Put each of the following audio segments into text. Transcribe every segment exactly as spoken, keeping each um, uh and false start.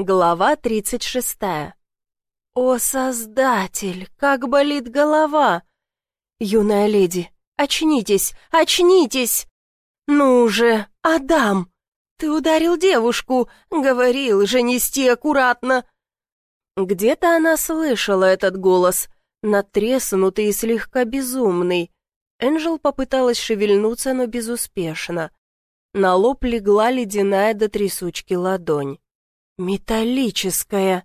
Глава тридцать шестая. «О, Создатель, как болит голова! Юная леди, очнитесь, очнитесь! Ну же, Адам, ты ударил девушку, говорил же нести аккуратно!» Где-то она слышала этот голос, надтреснутый и слегка безумный. Энджел попыталась шевельнуться, но безуспешно. На лоб легла ледяная до трясучки ладонь. Металлическая.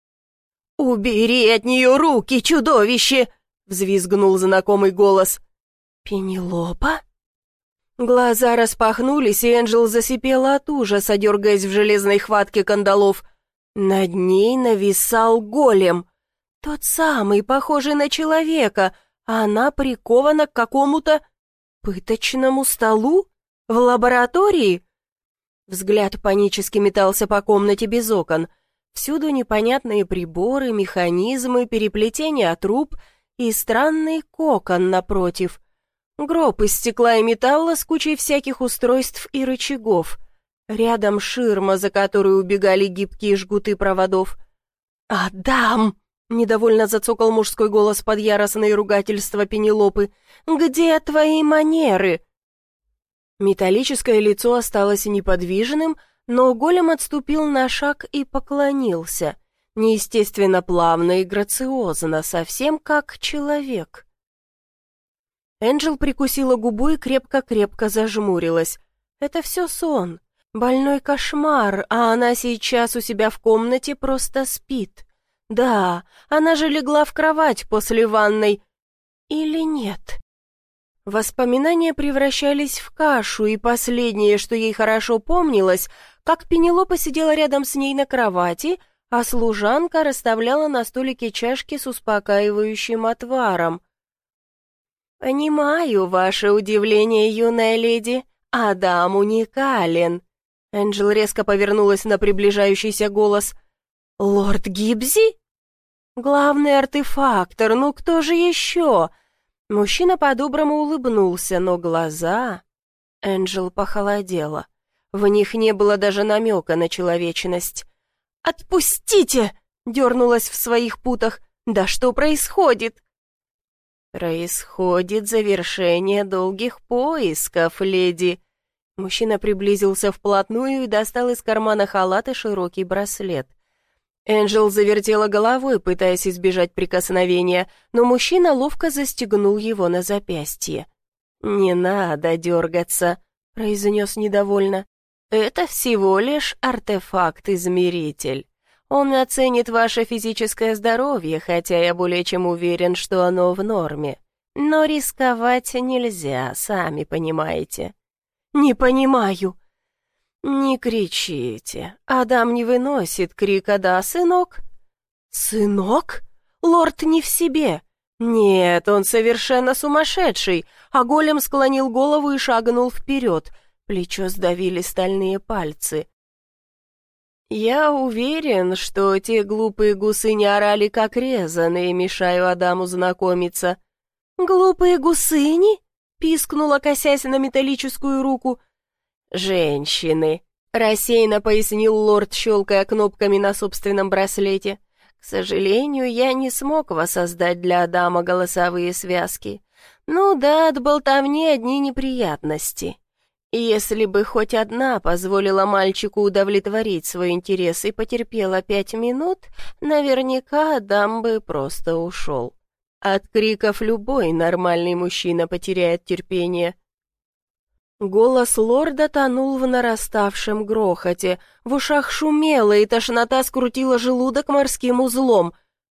«Убери от нее руки, чудовище!» — взвизгнул знакомый голос. «Пенелопа?» Глаза распахнулись, и Энджел засипела от ужаса, дергаясь в железной хватке кандалов. Над ней нависал голем. Тот самый, похожий на человека, а она прикована к какому-то пыточному столу? В лаборатории? Взгляд панически метался по комнате без окон. Всюду непонятные приборы, механизмы, переплетения труб и странный кокон напротив. Гроб из стекла и металла с кучей всяких устройств и рычагов. Рядом ширма, за которой убегали гибкие жгуты проводов. «Адам!» — недовольно зацокал мужской голос под яростные ругательства Пенелопы. «Где твои манеры?» Металлическое лицо осталось неподвижным, но голем отступил на шаг и поклонился. Неестественно плавно и грациозно, совсем как человек. Энджел прикусила губу и крепко-крепко зажмурилась. Это все сон, больной кошмар, а она сейчас у себя в комнате просто спит. Да, она же легла в кровать после ванной. Или нет? Воспоминания превращались в кашу, и последнее, что ей хорошо помнилось, как Пенелопа сидела рядом с ней на кровати, а служанка расставляла на столике чашки с успокаивающим отваром. «Понимаю ваше удивление, юная леди. Адам уникален». Энджел резко повернулась на приближающийся голос. «Лорд Гибзи? Главный артефактор, ну кто же еще?» Мужчина по-доброму улыбнулся, но глаза... Энджел похолодела. В них не было даже намека на человечность. «Отпустите!» — дернулась в своих путах. «Да что происходит?» «Происходит завершение долгих поисков, леди». Мужчина приблизился вплотную и достал из кармана халата широкий браслет. Энджел завертела головой, пытаясь избежать прикосновения, но мужчина ловко застегнул его на запястье. «Не надо дергаться», — произнес недовольно. «Это всего лишь артефакт-измеритель. Он оценит ваше физическое здоровье, хотя я более чем уверен, что оно в норме. Но рисковать нельзя, сами понимаете». «Не понимаю». «Не кричите. Адам не выносит крика, да, сынок?» «Сынок? Лорд не в себе». «Нет, он совершенно сумасшедший», а голем склонил голову и шагнул вперед. Плечо сдавили стальные пальцы. «Я уверен, что те глупые гусы не орали, как резаные, мешаю Адаму знакомиться». «Глупые гусыни?» — пискнула, косясь на металлическую руку. «Женщины», — рассеянно пояснил лорд, щелкая кнопками на собственном браслете. «К сожалению, я не смог воссоздать для Адама голосовые связки. Ну да, от болтовни одни неприятности. Если бы хоть одна позволила мальчику удовлетворить свой интерес и потерпела пять минут, наверняка Адам бы просто ушел. От криков любой нормальный мужчина потеряет терпение». Голос лорда тонул в нараставшем грохоте, в ушах шумело, и тошнота скрутила желудок морским узлом.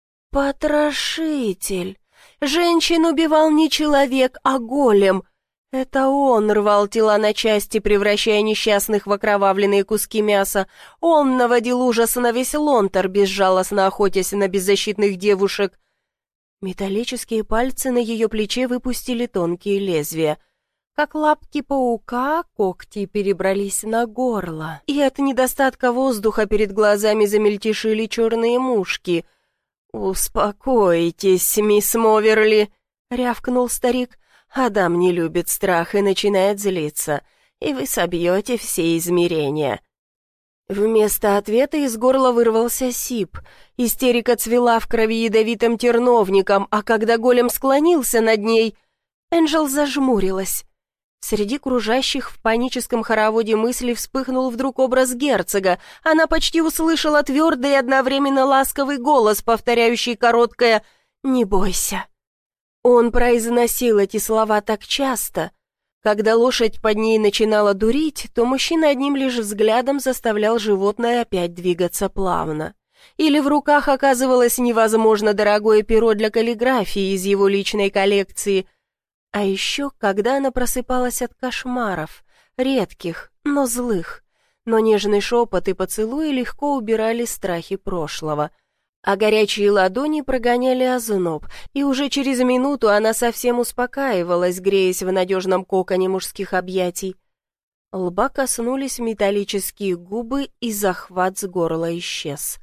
«Потрошитель! Женщин убивал не человек, а голем! Это он рвал тела на части, превращая несчастных в окровавленные куски мяса. Он наводил ужас на весь Лонтер, безжалостно охотясь на беззащитных девушек». Металлические пальцы на ее плече выпустили тонкие лезвия. Как лапки паука, когти перебрались на горло, и от недостатка воздуха перед глазами замельтешили черные мушки. «Успокойтесь, мисс Моверли», — рявкнул старик. «Адам не любит страх и начинает злиться, и вы собьете все измерения». Вместо ответа из горла вырвался сип. Истерика цвела в крови ядовитым терновником, а когда голем склонился над ней, Энджел зажмурилась. Среди кружащих в паническом хороводе мыслей вспыхнул вдруг образ герцога. Она почти услышала твердый и одновременно ласковый голос, повторяющий короткое «Не бойся». Он произносил эти слова так часто. Когда лошадь под ней начинала дурить, то мужчина одним лишь взглядом заставлял животное опять двигаться плавно. Или в руках оказывалось невозможно дорогое перо для каллиграфии из его личной коллекции. А еще, когда она просыпалась от кошмаров, редких, но злых, но нежный шепот и поцелуи легко убирали страхи прошлого, а горячие ладони прогоняли озноб, и уже через минуту она совсем успокаивалась, греясь в надежном коконе мужских объятий. Лба коснулись металлические губы, и захват с горла исчез.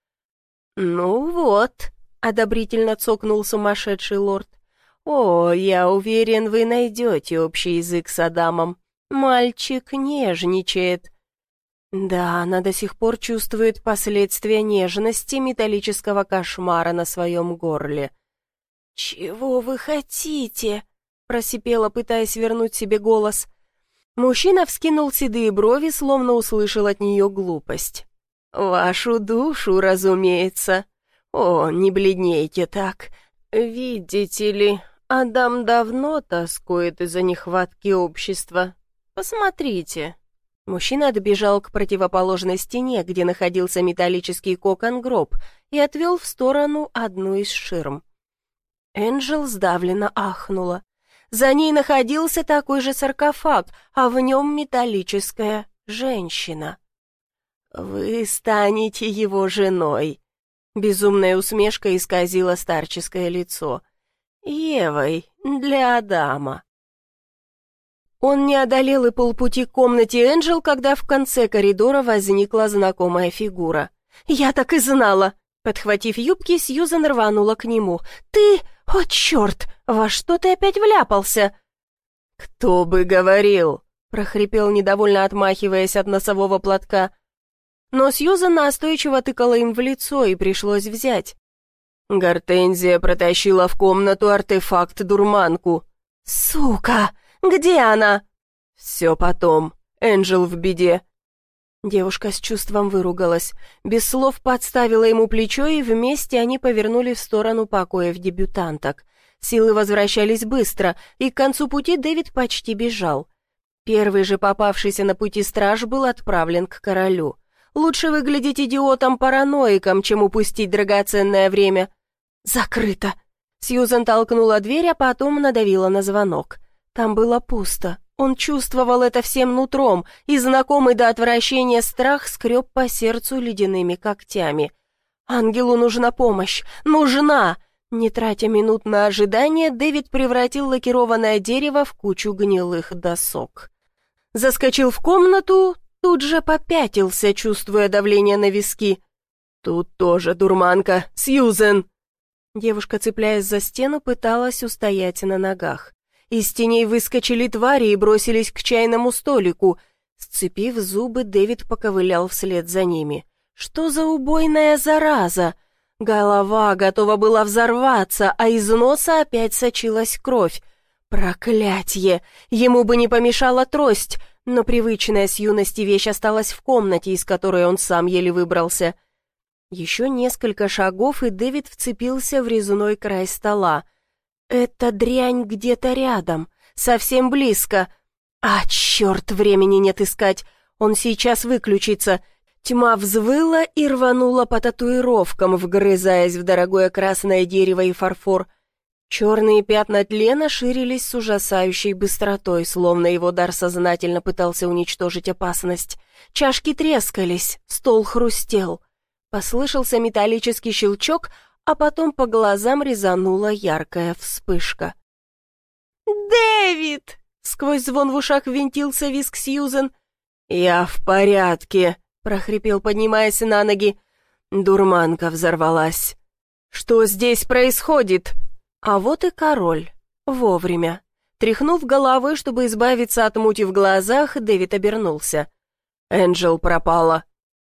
«Ну вот», — одобрительно цокнул сумасшедший лорд, — «о, я уверен, вы найдете общий язык с Адамом. Мальчик нежничает». Да, она до сих пор чувствует последствия нежности металлического кошмара на своем горле. «Чего вы хотите?» — просипела, пытаясь вернуть себе голос. Мужчина вскинул седые брови, словно услышал от нее глупость. «Вашу душу, разумеется. О, не бледнейте так. Видите ли, Адам давно тоскует из-за нехватки общества. Посмотрите». Мужчина отбежал к противоположной стене, где находился металлический кокон-гроб, и отвел в сторону одну из ширм. Энджел сдавленно ахнула. За ней находился такой же саркофаг, а в нем металлическая женщина. «Вы станете его женой», — безумная усмешка исказила старческое лицо. «Евой для Адама». Он не одолел и полпути к комнате Энджел, когда в конце коридора возникла знакомая фигура. «Я так и знала!» Подхватив юбки, Сьюзен рванула к нему. «Ты... О, черт! Во что ты опять вляпался?» «Кто бы говорил!» — прохрипел, недовольно отмахиваясь от носового платка. Но Сьюзен настойчиво тыкала им в лицо, и пришлось взять. Гортензия протащила в комнату артефакт-дурманку. «Сука! Где она?» «Все потом. Энджел в беде». Девушка с чувством выругалась. Без слов подставила ему плечо, и вместе они повернули в сторону покоев дебютанток. Силы возвращались быстро, и к концу пути Дэвид почти бежал. Первый же попавшийся на пути страж был отправлен к королю. Лучше выглядеть идиотом-параноиком, чем упустить драгоценное время. «Закрыто!» Сьюзен толкнула дверь, а потом надавила на звонок. Там было пусто. Он чувствовал это всем нутром, и знакомый до отвращения страх скреб по сердцу ледяными когтями. «Ангелу нужна помощь! Нужна!» Не тратя минут на ожидание, Дэвид превратил лакированное дерево в кучу гнилых досок. Заскочил в комнату, тут же попятился, чувствуя давление на виски. «Тут тоже дурманка, Сьюзен!» Девушка, цепляясь за стену, пыталась устоять на ногах. Из теней выскочили твари и бросились к чайному столику. Сцепив зубы, Дэвид поковылял вслед за ними. «Что за убойная зараза?» Голова готова была взорваться, а из носа опять сочилась кровь. Проклятье! Ему бы не помешала трость, но привычная с юности вещь осталась в комнате, из которой он сам еле выбрался. Еще несколько шагов, и Дэвид вцепился в резной край стола. Эта дрянь где-то рядом, совсем близко. А, черт, времени нет искать. Он сейчас выключится. Тьма взвыла и рванула по татуировкам, вгрызаясь в дорогое красное дерево и фарфор. Черные пятна тлена ширились с ужасающей быстротой, словно его дар сознательно пытался уничтожить опасность. Чашки трескались, стол хрустел. Послышался металлический щелчок, а потом по глазам резанула яркая вспышка. «Дэвид!» — сквозь звон в ушах винтился визг Сьюзен. «Я в порядке», — прохрипел, поднимаясь на ноги. Дурманка взорвалась. «Что здесь происходит?» А вот и король. Вовремя. Тряхнув головой, чтобы избавиться от мути в глазах, Дэвид обернулся. «Энджел пропала».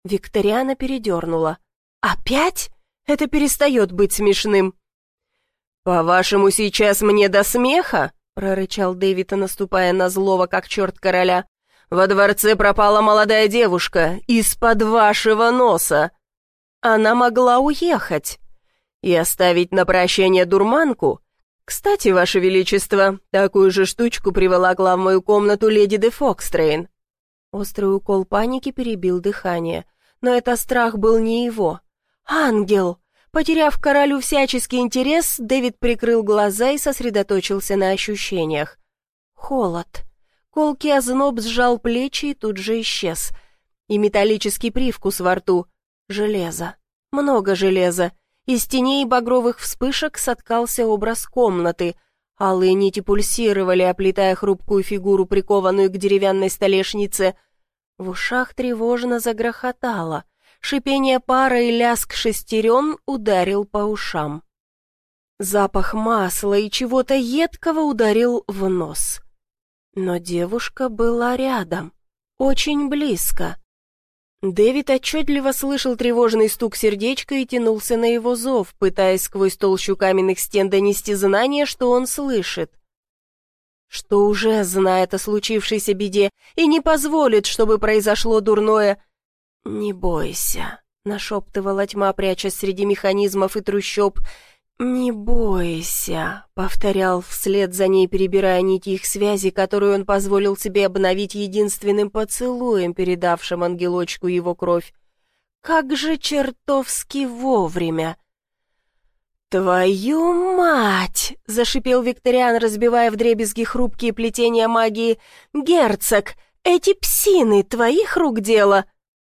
Викториана передернула. «Опять? Это перестает быть смешным». «По-вашему, сейчас мне до смеха?» — прорычал Дэвид, наступая на злого, как черт короля. «Во дворце пропала молодая девушка из-под вашего носа. Она могла уехать и оставить на прощание дурманку. Кстати, ваше величество, такую же штучку приволокла в мою комнату леди де Фокстрейн». Острый укол паники перебил дыхание, но это страх был не его. «Ангел!» Потеряв к королю всяческий интерес, Дэвид прикрыл глаза и сосредоточился на ощущениях. Холод. Колкий озноб сжал плечи и тут же исчез. И металлический привкус во рту. Железо. Много железа. Из теней и багровых вспышек соткался образ комнаты. Алые нити пульсировали, оплетая хрупкую фигуру, прикованную к деревянной столешнице. В ушах тревожно загрохотало. Шипение пара и лязг шестерен ударил по ушам. Запах масла и чего-то едкого ударил в нос. Но девушка была рядом, очень близко. Дэвид отчетливо слышал тревожный стук сердечка и тянулся на его зов, пытаясь сквозь толщу каменных стен донести знание, что он слышит. Что уже знает о случившейся беде и не позволит, чтобы произошло дурное. «Не бойся», — нашептывала тьма, прячась среди механизмов и трущоб. «Не бойся», — повторял вслед за ней, перебирая нити их связи, которую он позволил себе обновить единственным поцелуем, передавшим ангелочку его кровь. «Как же чертовски вовремя!» «Твою мать!» — зашипел Викториан, разбивая вдребезги хрупкие плетения магии. «Герцог, эти псины твоих рук дело!»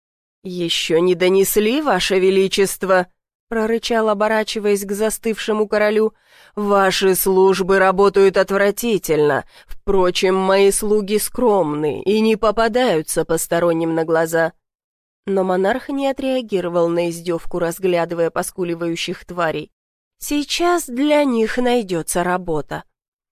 «Еще не донесли, ваше величество!» — прорычал, оборачиваясь к застывшему королю. «Ваши службы работают отвратительно. Впрочем, мои слуги скромны и не попадаются посторонним на глаза». Но монарх не отреагировал на издевку, разглядывая поскуливающих тварей. «Сейчас для них найдется работа».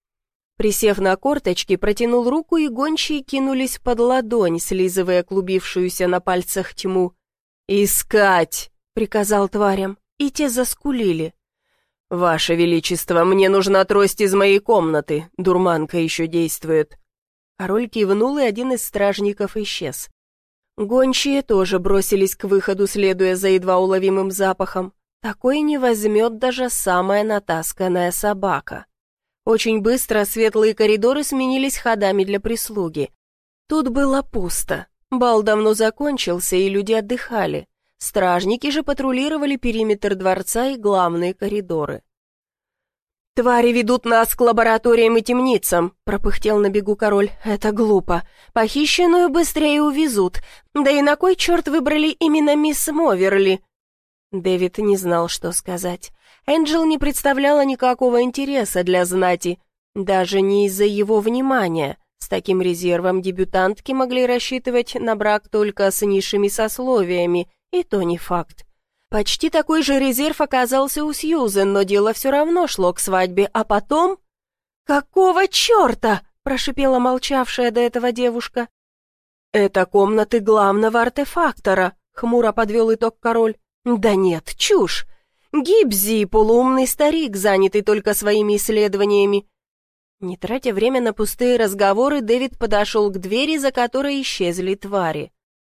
Присев на корточки, протянул руку, и гончие кинулись под ладонь, слизывая клубившуюся на пальцах тьму. «Искать!» — приказал тварям, и те заскулили. «Ваше величество, мне нужна трость из моей комнаты, дурманка еще действует». Король кивнул, и один из стражников исчез. Гончие тоже бросились к выходу, следуя за едва уловимым запахом. Такой не возьмет даже самая натасканная собака. Очень быстро светлые коридоры сменились ходами для прислуги. Тут было пусто. Бал давно закончился, и люди отдыхали. Стражники же патрулировали периметр дворца и главные коридоры. «Твари ведут нас к лабораториям и темницам», — пропыхтел на бегу король. «Это глупо. Похищенную быстрее увезут. Да и на кой черт выбрали именно мисс Моверли?» Дэвид не знал, что сказать. Энджел не представляла никакого интереса для знати, даже не из-за его внимания. С таким резервом дебютантки могли рассчитывать на брак только с низшими сословиями, и то не факт. Почти такой же резерв оказался у Сьюзен, но дело все равно шло к свадьбе, а потом... «Какого черта?» – прошипела молчавшая до этого девушка. «Это комнаты главного артефактора», – хмуро подвел итог король. «Да нет, чушь! Гибзи, полуумный старик, занятый только своими исследованиями». Не тратя время на пустые разговоры, Дэвид подошел к двери, за которой исчезли твари.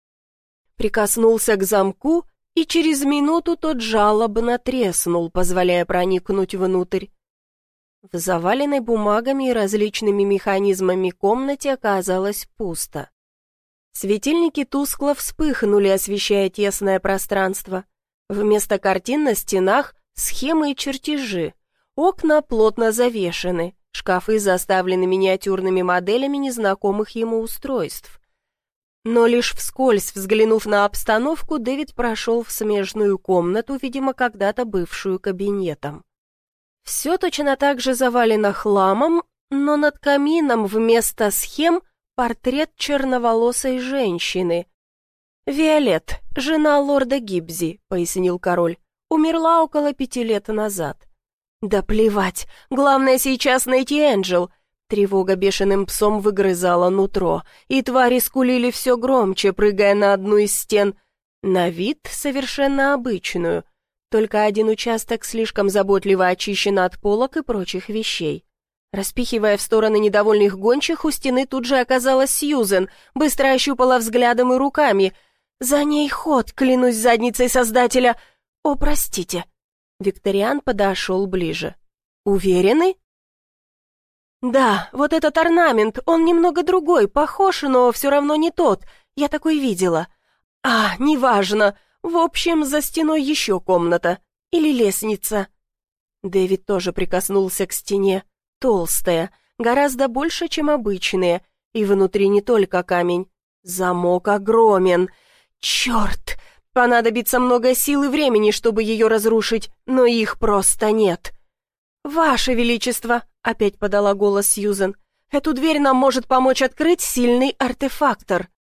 Прикоснулся к замку, и через минуту тот жалобно треснул, позволяя проникнуть внутрь. В заваленной бумагами и различными механизмами комнате оказалось пусто. Светильники тускло вспыхнули, освещая тесное пространство. Вместо картин на стенах схемы и чертежи. Окна плотно завешены, шкафы заставлены миниатюрными моделями незнакомых ему устройств. Но лишь вскользь взглянув на обстановку, Дэвид прошел в смежную комнату, видимо, когда-то бывшую кабинетом. Все точно так же завалено хламом, но над камином вместо схем портрет черноволосой женщины. «Виолет, жена лорда Гибзи», — пояснил король, — «умерла около пяти лет назад». «Да плевать, главное сейчас найти Энджел». Тревога бешеным псом выгрызала нутро, и твари скулили все громче, прыгая на одну из стен. На вид совершенно обычную, только один участок слишком заботливо очищен от полок и прочих вещей. Распихивая в стороны недовольных гончих, у стены тут же оказалась Сьюзен, быстро ощупала взглядом и руками. «За ней ход, клянусь задницей Создателя! О, простите!» Викториан подошел ближе. «Уверены?» «Да, вот этот орнамент, он немного другой, похож, но все равно не тот. Я такой видела. А, неважно. В общем, за стеной еще комната. Или лестница». Дэвид тоже прикоснулся к стене. Толстая, гораздо больше, чем обычные, и внутри не только камень. Замок огромен. Черт! Понадобится много сил и времени, чтобы ее разрушить, но их просто нет. «Ваше Величество!» — опять подала голос Сьюзен. «Эту дверь нам может помочь открыть сильный артефактор».